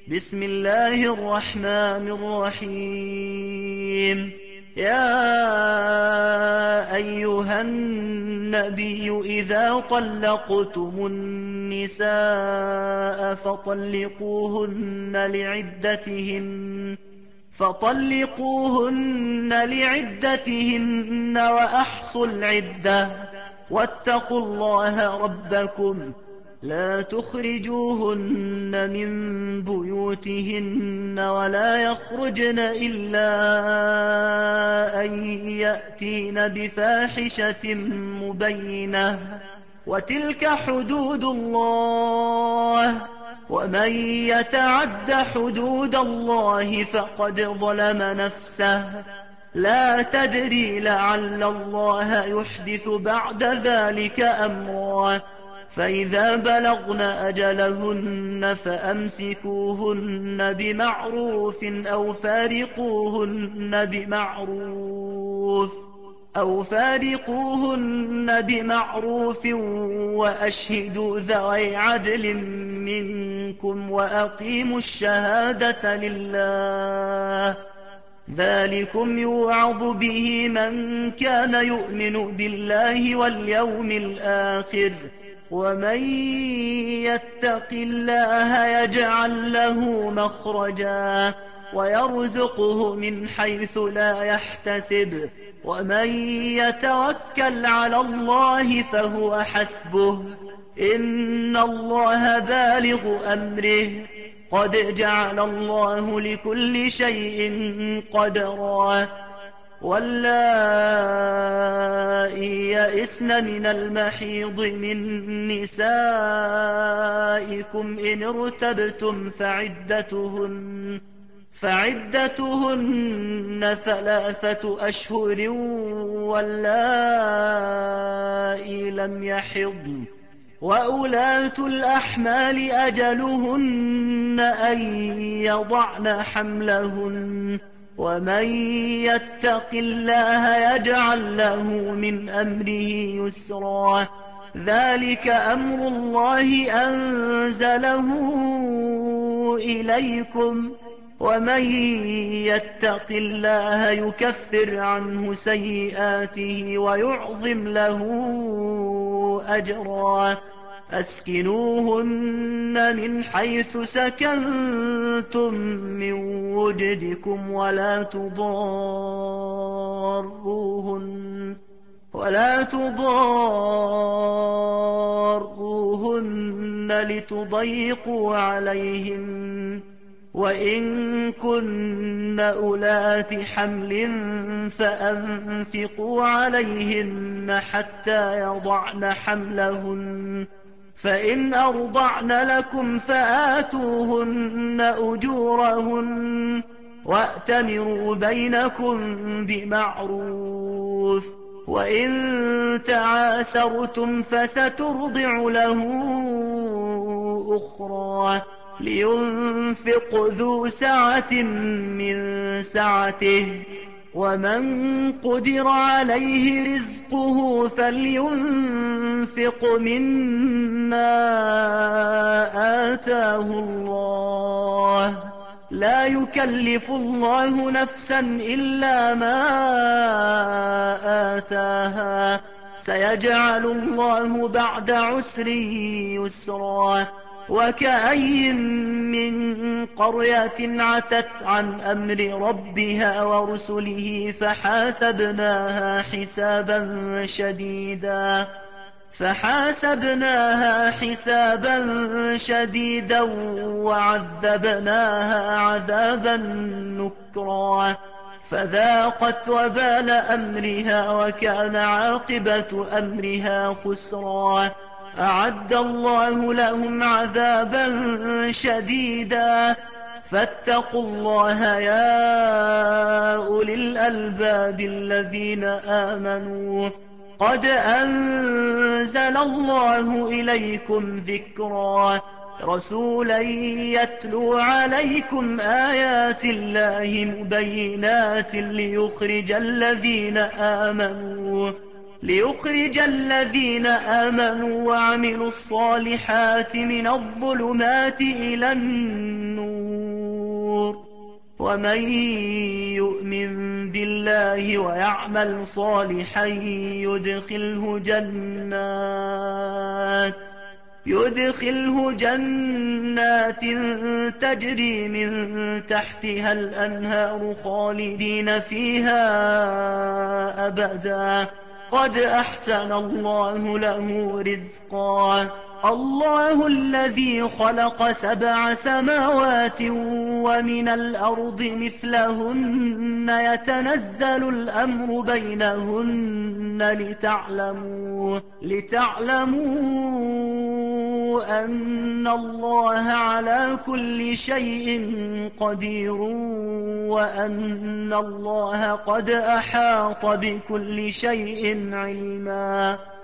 بسم الله الرحمن الرحيم. يا أيها النبي إذا طلقتم النساء فطلقوهن لعدتهن وأحصوا العدة واتقوا الله ربكم لا تخرجوهن من بيوتهن ولا يخرجن إلا أن يأتين بفاحشة مبينة وتلك حدود الله ومن يتعد حدود الله فقد ظلم نفسه لا تدري لعل الله يحدث بعد ذلك أمرا فإذا بلغن أجلهن فأمسكوهن بمعروف أو فارقوهن بمعروف وأشهدوا ذوي عدل منكم وأقيموا الشهادة لله ذلكم يوعظ به من كان يؤمن بالله واليوم الآخر ومن يتق الله يجعل له مخرجا ويرزقه من حيث لا يحتسب ومن يتوكل على الله فهو حسبه إن الله بالغ أمره قد جعل الله لكل شيء قدرا واللائي يئسن من المحيض من نسائكم إن ارتبتم فعدتهن 3 أشهر واللائي لم يحضن وأولاة الأحمال أجلهن أن يضعن حملهن ومن يتق الله يجعل له من أمره يسرا ذلك أمر الله أنزله إليكم ومن يتق الله يكفر عنه سيئاته ويعظم له أجرا أسكنوهن من حيث سكنتم من وجدكم ولا تضاروهن لتضيقوا عليهن وإن كن أولات حمل فأنفقوا عليهن حتى يضعن حملهن فإن أرضعن لكم فآتوهن أجورهن وأتمروا بينكم بمعروف وإن تعاسرتم فسترضع له أخرى لينفق ذو سعة من سعته ومن قدر عليه رزقه فلينفق مما آتاه الله لا يكلف الله نفسا إلا ما آتاها سيجعل الله بعد عسر يسرا وكأي من قرية عتت عن أمر ربها ورسله فحاسبناها حسابا شديدا وعذبناها عذابا نكرا فذاقت وبال أمرها وكان عاقبة أمرها خسرا أعد الله لهم عذابا شديدا فاتقوا الله يا أولي الألباب الذين آمنوا قد أنزل الله إليكم ذكرا رسولا يتلو عليكم آيات الله مبينات ليخرج الذين آمنوا وعملوا الصالحات من الظلمات إلى النور ومن يؤمن بالله ويعمل صالحا يدخله جنات تجري من تحتها الأنهار خالدين فيها أبدا قد أحسن الله له رزقا الله الذي خلق 7 سماوات ومن الأرض مثلهن يتنزل الأمر بينهن لتعلموا أن الله على كل شيء قدير وأن الله قد أحاط بكل شيء علما